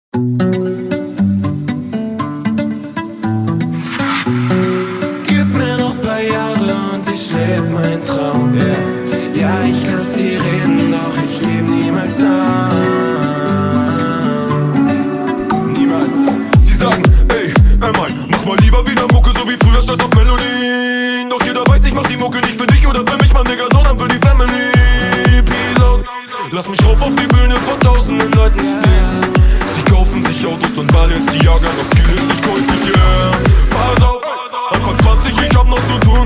Gib mir noch paar Jahre und ich leb meinen Traum. Ja, ich lass sie reden, doch ich geb niemals an. Niemals. Sie sagen, ey, mach mal lieber wieder Mucke, so wie früher, stolz auf Melodien. Doch jeder weiß, ich mach die Mucke nicht für dich oder für mich, Mann, Digga, sondern für die Family. Peace out. Lass mich rauf auf die Bühne vor tausenden Leuten spielen. Sie kaufen sich Autos und Balenciaga, das Skill ist nicht käuflich, yeah. Pass auf, Anfang 20, ich hab noch zu tun.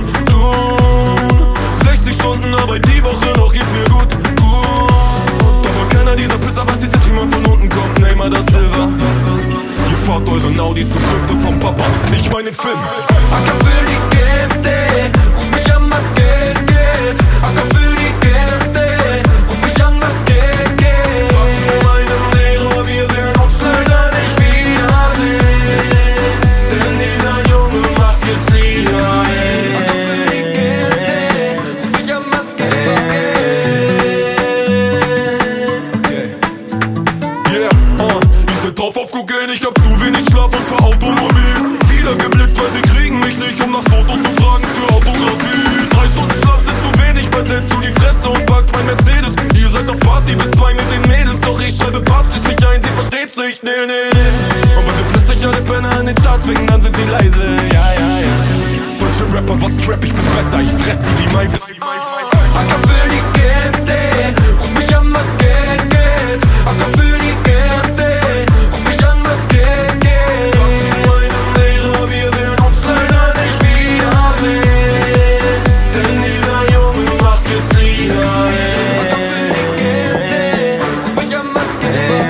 60 Stunden Arbeit die Woche, noch geht's mir gut. Aber keiner dieser Pisser weiß, wie es ist, wie man von unten kommt. Neymar das Silver. Ihr fahrt euren Audi zu fünft und vom Papa, ich meine Film. Acker für die Gelde, ruf mich an, was Geld geht. Acker für die Gelde, ruf mich an, was Geld geht. Sag zu meinem Lehrer, wir werden uns leider nicht wiedersehen, denn dieser Junge macht jetzt Lieder. Acker für die Gelde, ruf mich an, was Geld geht. Ich seid drauf auf Kokain, ich hab zu wenig Schlaf und für Automobil. Wieder geblitzt, weil sie kriegen mich nicht, um nach Fotos zu fragen für Autografie. 3 Stunden Schlaf sind zu wenig, bald hältst du die Fresse und packst mein Mercedes. Ihr seid auf Party bis 2 mit den Mädels, doch ich schreibe Parts, schließ mich ein, sie versteht's nicht, nee. Und wenn wir plötzlich alle Penner in den Charts finden, dann sind sie leise, ja. Deutsche Rapper, was Trap, ich bin besser, ich fress sie wie Maivis. Acker für die Gelde, ruf mich an, was Geld geht. Acker für die Gelde, ruf mich an, was Geld geht. Sag zu meinem Lehrer, wir werden uns leider nicht wiedersehen, denn dieser Junge macht jetzt Lieder. Acker für die Gelde, ruf mich an, was Geld geht.